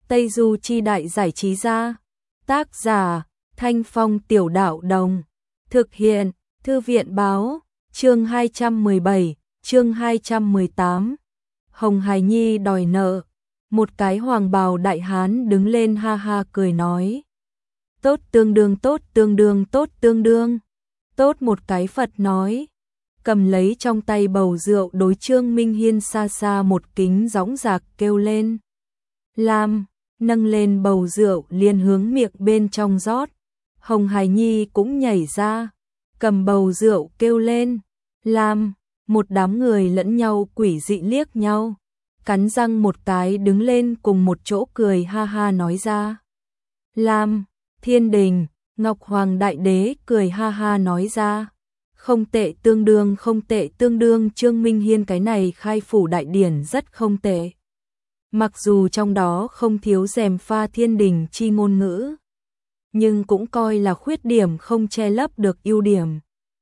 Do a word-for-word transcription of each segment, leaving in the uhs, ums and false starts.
Tây Du Chi Đại Giải Trí Gia. Tác giả Thanh Phong Tiểu Đạo Đồng. Thực hiện Thư viện Báo. Chương hai trăm mười bảy, chương hai trăm mười tám. Hồng Hải Nhi đòi nợ. Một cái hoàng bào đại hán đứng lên ha ha cười nói. Tốt tương đương, tốt tương đương, tốt tương đương. Tốt một cái Phật nói. Cầm lấy trong tay bầu rượu đối Trương Minh Hiên xa xa một kính dõng dạc kêu lên. Làm, nâng lên bầu rượu liền hướng miệng bên trong rót. Hồng Hải Nhi cũng nhảy ra, cầm bầu rượu kêu lên. Làm, một đám người lẫn nhau quỷ dị liếc nhau. Cắn răng một cái đứng lên cùng một chỗ cười ha ha nói ra. Làm, Thiên Đình, Ngọc Hoàng Đại Đế cười ha ha nói ra. Không tệ tương đương, không tệ tương đương. Trương Minh Hiên cái này khai phủ đại điển rất không tệ. Mặc dù trong đó không thiếu rèm pha thiên đình chi ngôn ngữ, nhưng cũng coi là khuyết điểm không che lấp được ưu điểm.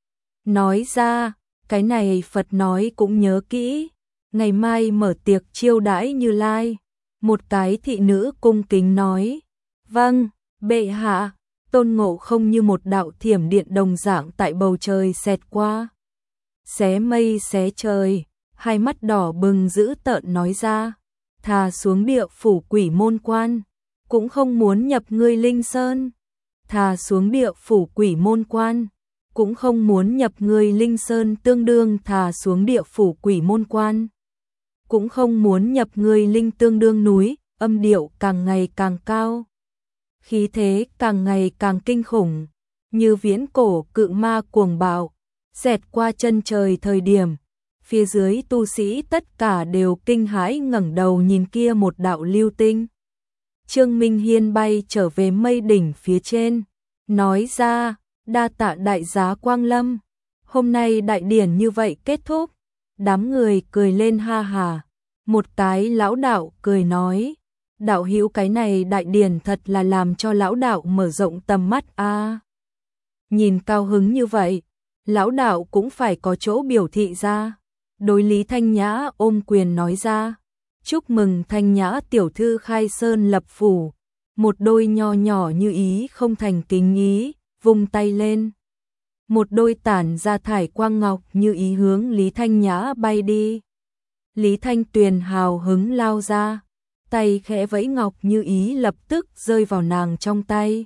Nói ra, cái này Phật nói cũng nhớ kỹ, ngày mai mở tiệc chiêu đãi Như Lai. Một cái thị nữ cung kính nói. Vâng, bệ hạ. Tôn Ngộ Không như một đạo thiểm điện đồng dạng tại bầu trời xẹt qua. Xé mây xé trời, hai mắt đỏ bừng dữ tợn nói ra. Thà xuống địa phủ quỷ môn quan, cũng không muốn nhập ngươi Linh Sơn. Thà xuống địa phủ quỷ môn quan, cũng không muốn nhập ngươi Linh Sơn. Tương đương thà xuống địa phủ quỷ môn quan, cũng không muốn nhập ngươi Linh. Tương đương núi, âm điệu càng ngày càng cao, khí thế càng ngày càng kinh khủng, như viễn cổ cự ma cuồng bạo, xẹt qua chân trời thời điểm. Phía dưới tu sĩ tất cả đều kinh hãi ngẩng đầu nhìn kia một đạo lưu tinh. Trương Minh Hiên bay trở về mây đỉnh phía trên, nói ra, đa tạ đại giá Quang Lâm. Hôm nay đại điển như vậy kết thúc. Đám người cười lên ha hà. Một cái lão đạo cười nói, đạo hữu cái này đại điển thật là làm cho lão đạo mở rộng tầm mắt a. À, nhìn cao hứng như vậy, lão đạo cũng phải có chỗ biểu thị ra. Đối Lý Thanh Nhã ôm quyền nói ra. Chúc mừng Thanh Nhã tiểu thư khai sơn lập phủ. Một đôi nho nhỏ như ý không thành kính ý, vung tay lên. Một đôi tản ra thải quang ngọc như ý hướng Lý Thanh Nhã bay đi. Lý Thanh Tuyền hào hứng lao ra, tay khẽ vẫy ngọc như ý lập tức rơi vào nàng trong tay.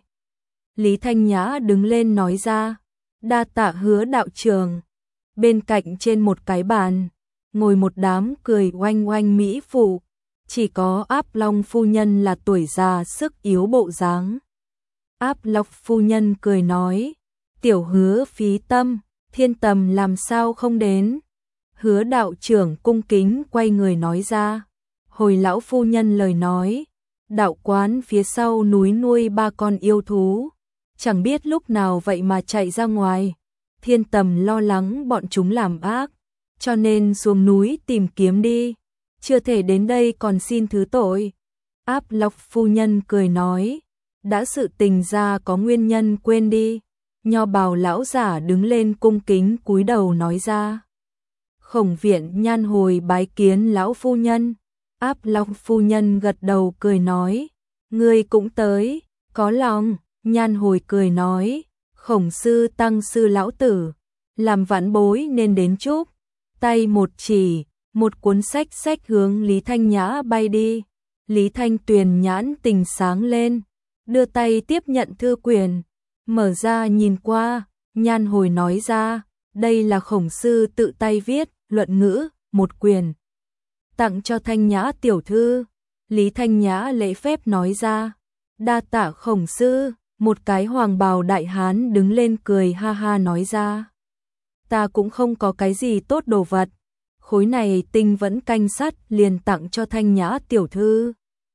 Lý Thanh Nhã đứng lên nói ra, đa tạ Hứa đạo trường. Bên cạnh trên một cái bàn, ngồi một đám cười oanh oanh mỹ phụ, chỉ có Áp Long phu nhân là tuổi già sức yếu bộ dáng. Áp Long phu nhân cười nói, tiểu Hứa phí tâm, thiên tầm làm sao không đến. Hứa đạo trưởng cung kính quay người nói ra, hồi lão phu nhân lời nói, đạo quán phía sau núi nuôi ba con yêu thú, chẳng biết lúc nào vậy mà chạy ra ngoài. Thiên tầm lo lắng bọn chúng làm ác, cho nên xuống núi tìm kiếm đi, chưa thể đến đây còn xin thứ tội. Áp Lộc phu nhân cười nói, đã sự tình ra có nguyên nhân quên đi. Nho bào lão giả đứng lên cung kính cúi đầu nói ra. Khổng viện nhan hồi bái kiến lão phu nhân. Áp Lộc phu nhân gật đầu cười nói, ngươi cũng tới, có lòng. Nhan hồi cười nói, Khổng sư tăng sư lão tử, làm vãn bối nên đến chúc. Tay một chỉ, một cuốn sách sách hướng Lý Thanh Nhã bay đi. Lý Thanh Tuyền nhãn tình sáng lên, đưa tay tiếp nhận thư quyển, mở ra nhìn qua. Nhan hồi nói ra, đây là Khổng sư tự tay viết, luận ngữ, một quyển, tặng cho Thanh Nhã tiểu thư. Lý Thanh Nhã lễ phép nói ra, đa tạ Khổng sư. Một cái hoàng bào đại hán đứng lên cười ha ha nói ra, ta cũng không có cái gì tốt đồ vật, khối này tinh vẫn canh sắt liền tặng cho Thanh Nhã tiểu thư.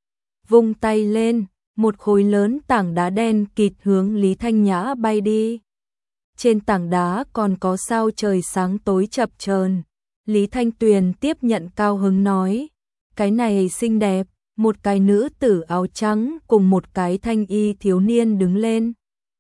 Vung tay lên, một khối lớn tảng đá đen kịt hướng Lý Thanh Nhã bay đi. Trên tảng đá còn có sao trời sáng tối chập chờn. Lý Thanh Tuyền tiếp nhận cao hứng nói, cái này xinh đẹp. Một cái nữ tử áo trắng cùng một cái thanh y thiếu niên đứng lên.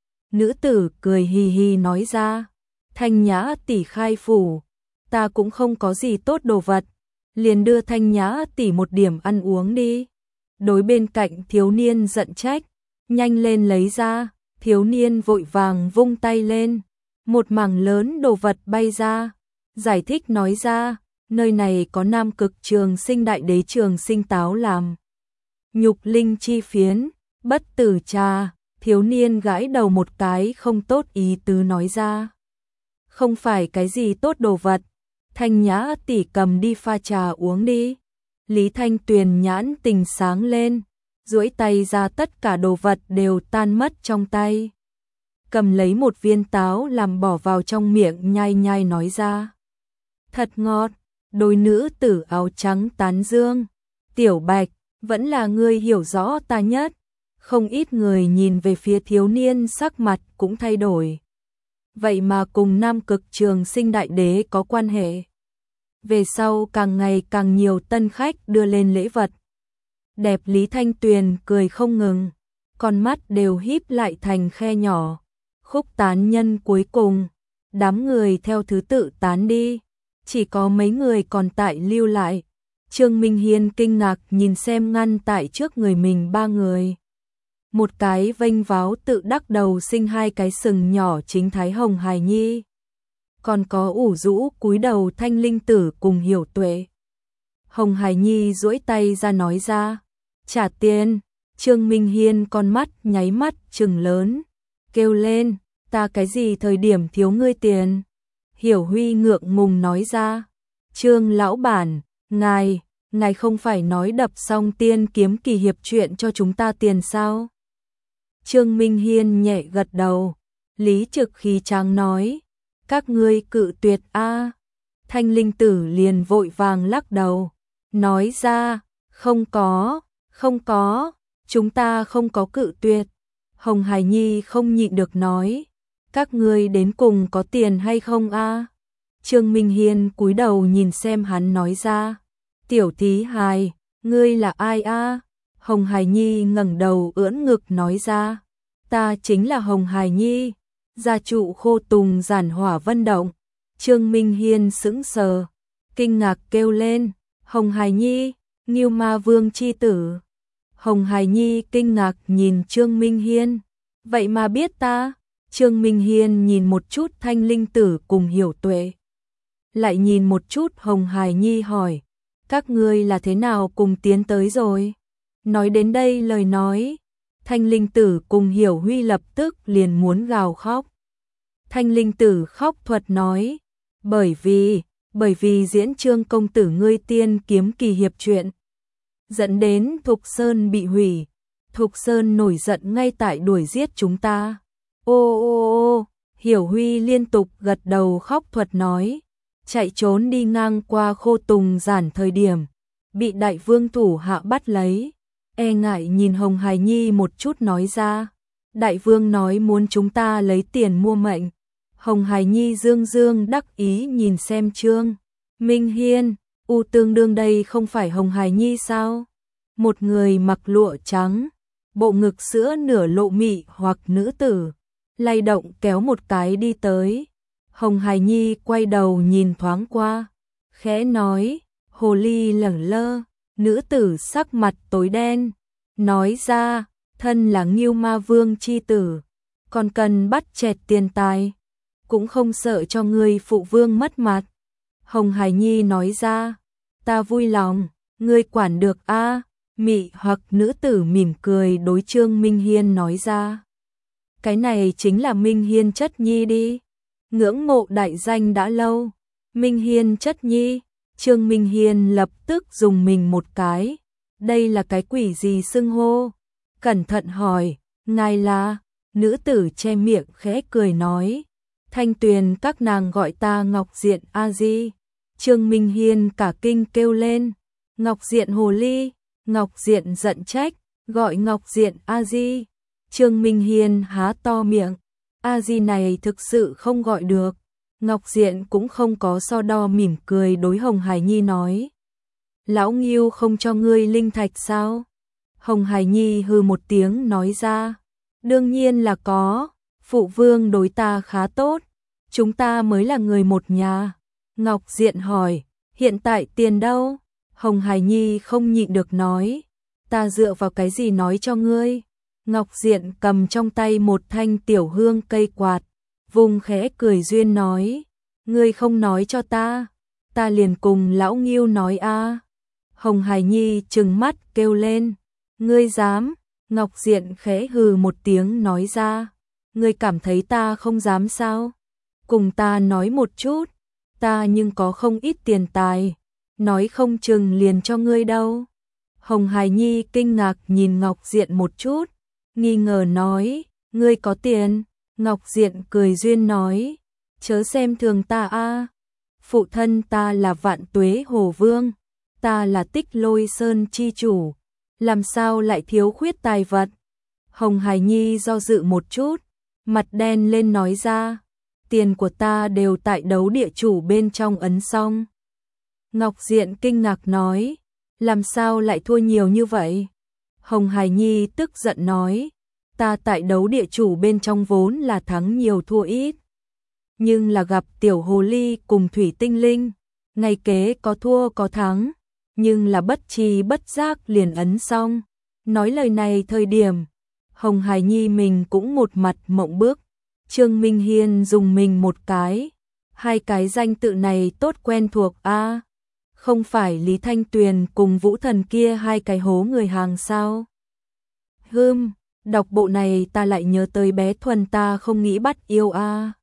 Nữ tử cười hì hì nói ra, Thanh Nhã tỷ khai phủ, ta cũng không có gì tốt đồ vật, liền đưa Thanh Nhã tỷ một điểm ăn uống đi. đối bên cạnh thiếu niên giận trách, nhanh lên lấy ra, thiếu niên vội vàng vung tay lên, một mảng lớn đồ vật bay ra, giải thích nói ra, nơi này có Nam Cực Trường Sinh Đại Đế Trường Sinh táo làm nhục linh chi phiến, bất tử trà, thiếu niên gãi đầu một cái không tốt ý tứ nói ra. Không phải cái gì tốt đồ vật, Thanh Nhã tỷ cầm đi pha trà uống đi. Lý Thanh Tuyền nhãn tình sáng lên, duỗi tay ra tất cả đồ vật đều tan mất trong tay. Cầm lấy một viên táo làm bỏ vào trong miệng nhai nhai nói ra. Thật ngọt, đôi nữ tử áo trắng tán dương. Tiểu Bạch, vẫn là ngươi hiểu rõ ta nhất. Không ít người nhìn về phía thiếu niên sắc mặt cũng thay đổi. Vậy mà cùng Nam Cực Trường Sinh Đại Đế có quan hệ. Về sau càng ngày càng nhiều tân khách đưa lên lễ vật. Đẹp Lý Thanh Tuyền cười không ngừng, con mắt đều híp lại thành khe nhỏ. Khúc tán nhân cuối cùng, đám người theo thứ tự tán đi, chỉ có mấy người còn tại lưu lại. Trương Minh Hiên kinh ngạc nhìn xem ngăn tại trước người mình ba người. Một cái vênh váo tự đắc đầu sinh hai cái sừng nhỏ chính Thái Hồng Hài Nhi. Còn có ủ rũ cúi đầu Thanh Linh Tử cùng Hiểu Tuệ. Hồng Hải Nhi duỗi tay ra nói ra, trả tiền. Trương Minh Hiên con mắt nháy mắt trừng lớn, kêu lên, ta cái gì thời điểm thiếu ngươi tiền. Hiểu Huy ngượng ngùng nói ra, Trương lão bản, ngài, ngài không phải nói đập xong Tiên Kiếm Kỳ Hiệp chuyện cho chúng ta tiền sao? Trương Minh Hiên nhẹ gật đầu, Lý Trực khí tráng nói, các ngươi cự tuyệt a. Thanh Linh Tử liền vội vàng lắc đầu, nói ra, không có, không có, chúng ta không có cự tuyệt. Hồng Hải Nhi không nhịn được nói, các ngươi đến cùng có tiền hay không a? Trương Minh Hiên cúi đầu nhìn xem hắn nói ra, tiểu thí hài, ngươi là ai a? Hồng Hải Nhi ngẩng đầu ưỡn ngực nói ra, ta chính là Hồng Hải Nhi, gia trụ Khô Tùng Giản Hỏa Vân Động. Trương Minh Hiên sững sờ, kinh ngạc kêu lên, Hồng Hải Nhi, Ngưu Ma Vương chi tử. Hồng Hải Nhi kinh ngạc nhìn Trương Minh Hiên, vậy mà biết ta? Trương Minh Hiên nhìn một chút Thanh Linh Tử cùng Hiểu Tuệ, lại nhìn một chút Hồng Hải Nhi hỏi, các ngươi là thế nào cùng tiến tới rồi? Nói đến đây lời nói, Thanh Linh Tử cùng Hiểu Huy lập tức liền muốn gào khóc. Thanh Linh Tử khóc thuật nói, bởi vì, bởi vì diễn Trương công tử ngươi Tiên Kiếm Kỳ Hiệp chuyện, dẫn đến Thục Sơn bị hủy, Thục Sơn nổi giận ngay tại đuổi giết chúng ta. Ô ô ô, Hiểu Huy liên tục gật đầu khóc thuật nói, chạy trốn đi ngang qua Khô Tùng Giản thời điểm, bị đại vương thủ hạ bắt lấy. E ngại nhìn Hồng Hải Nhi một chút nói ra, đại vương nói muốn chúng ta lấy tiền mua mệnh. Hồng Hải Nhi dương dương đắc ý nhìn xem Trương Minh Hiên, u tương đương đây không phải Hồng Hải Nhi sao? Một người mặc lụa trắng, bộ ngực sữa nửa lộ mị hoặc nữ tử, lay động kéo một cái đi tới. Hồng Hải Nhi quay đầu nhìn thoáng qua, khẽ nói, hồ ly lẳng lơ. Nữ tử sắc mặt tối đen, nói ra, thân là Ngưu Ma Vương chi tử, còn cần bắt chẹt tiền tài, cũng không sợ cho ngươi phụ vương mất mặt. Hồng Hải Nhi nói ra, ta vui lòng, ngươi quản được a. Mị hoặc nữ tử mỉm cười đối Trương Minh Hiên nói ra, cái này chính là Minh Hiên chất nhi đi, ngưỡng mộ đại danh đã lâu. Minh Hiên chất nhi. Trương Minh Hiên lập tức dùng mình một cái, đây là cái quỷ gì xưng hô? Cẩn thận hỏi, ngài là? Nữ tử che miệng khẽ cười nói, Thanh Tuyền các nàng gọi ta Ngọc Diện A Di. Trương Minh Hiên cả kinh kêu lên, Ngọc Diện hồ ly. Ngọc Diện giận trách, gọi Ngọc Diện A Di. Trương Minh Hiên há to miệng, A Di này thực sự không gọi được. Ngọc Diện cũng không có so đo mỉm cười đối Hồng Hải Nhi nói, lão Ngưu không cho ngươi linh thạch sao? Hồng Hải Nhi hừ một tiếng nói ra, đương nhiên là có, phụ vương đối ta khá tốt, chúng ta mới là người một nhà. Ngọc Diện hỏi, hiện tại tiền đâu? Hồng Hải Nhi không nhịn được nói, Ta dựa vào cái gì nói cho ngươi? Ngọc Diện cầm trong tay một thanh tiểu hương cây quạt, vùng khẽ cười duyên nói, ngươi không nói cho ta, ta liền cùng lão Ngưu nói a. Hồng Hải Nhi trừng mắt kêu lên, ngươi dám? Ngọc Diện khẽ hừ một tiếng nói ra, ngươi cảm thấy ta không dám sao? Cùng ta nói một chút, ta nhưng có không ít tiền tài, nói không chừng liền cho ngươi đâu. Hồng Hải Nhi kinh ngạc nhìn Ngọc Diện một chút, nghi ngờ nói, ngươi có tiền? Ngọc Diện cười duyên nói, chớ xem thường ta a, phụ thân ta là Vạn Tuế Hồ Vương, ta là Tích Lôi Sơn chi chủ, làm sao lại thiếu khuyết tài vật? Hồng Hải Nhi do dự một chút, mặt đen lên nói ra, tiền của ta đều tại đấu địa chủ bên trong ấn xong. Ngọc Diện kinh ngạc nói, làm sao lại thua nhiều như vậy? Hồng Hải Nhi tức giận nói, ta tại đấu địa chủ bên trong vốn là thắng nhiều thua ít, nhưng là gặp tiểu hồ ly cùng thủy tinh linh, ngày kế có thua có thắng, nhưng là bất tri bất giác liền ấn xong. Nói lời này thời điểm, Hồng Hải Nhi mình cũng một mặt mộng bức. Trương Minh Hiên dùng mình một cái, hai cái danh tự này tốt quen thuộc a, không phải Lý Thanh Tuyền cùng Vũ Thần kia hai cái hố người hàng sao? Hừm, đọc bộ này ta lại nhớ tới bé Thuần ta không nghĩ bắt yêu a.